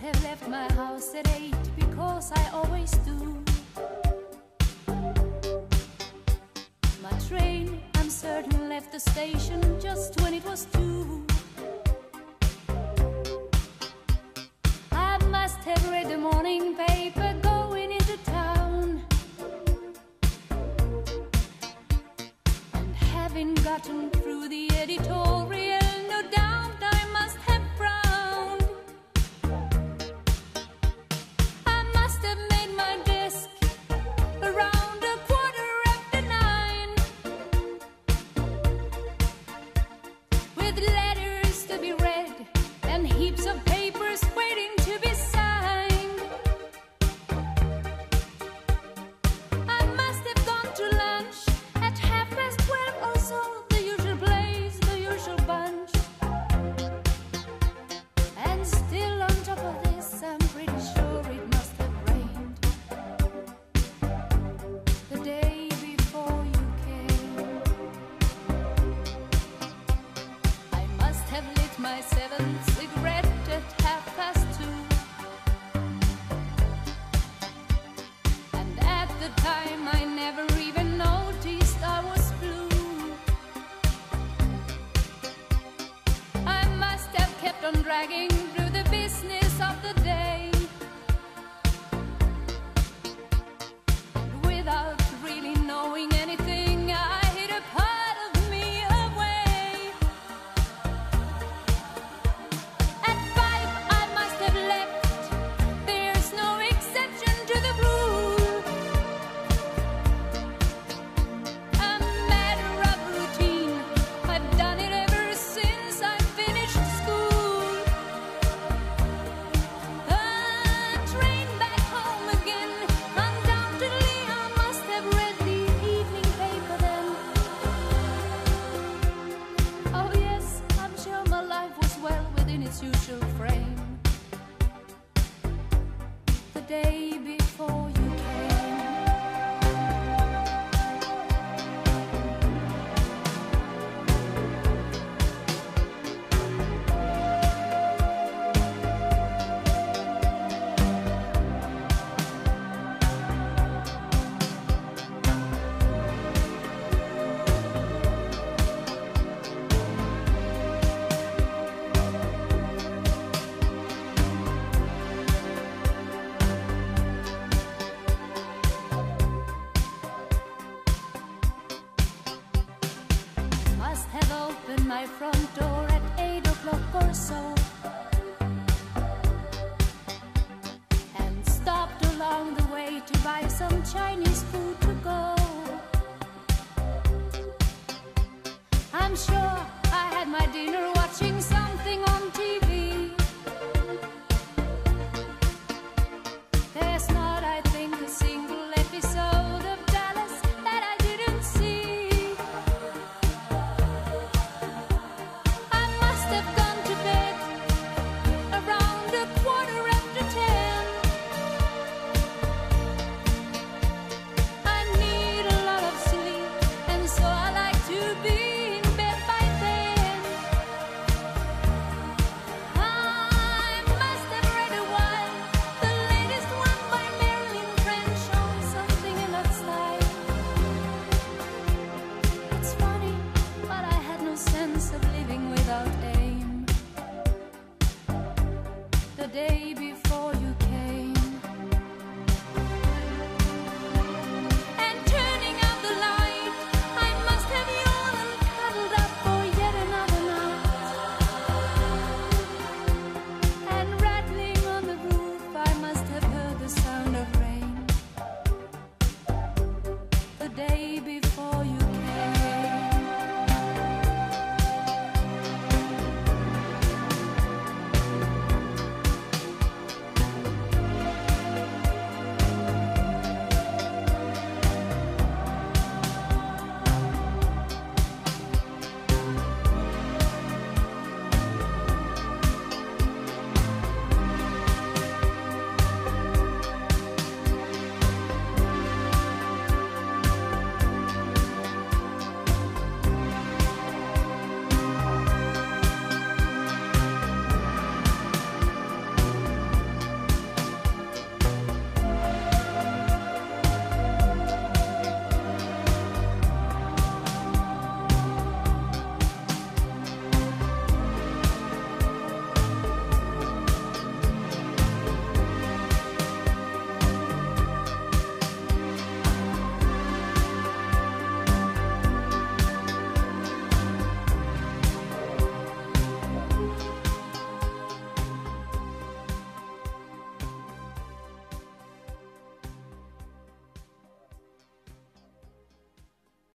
have left my house at 8 because I always do. My train, I'm certain, left the station just when it was 2. I must have read the morning paper going into town, and having gotten through the editorial, no doubt I must have frowned. I must have made my desk around 9:15, with letters to be read and heaps of papers waiting to be signed. I must have gone to lunch at 12:30 or so, the usual place, the usual bunch. And still on top of this, I'm pretty sure it must have rained the day before you came. I must have lit my 7th cigarette at 2:30, and at the time I never even noticed I was blue. I must have kept on dragging through the business of the day, without really knowing anything. I hid a part of me away. At 5 I must have left. There's no exception to the rule. A matter of routine, I've done it ever since I finished school. A train back home again. Undoubtedly I must have read the evening paper then. Oh yes, I'm sure my life was well within its usual frame the day before you came. Must have opened my front door at 8 o'clock or so, and stopped along the way to buy some Chinese food to go. I'm sure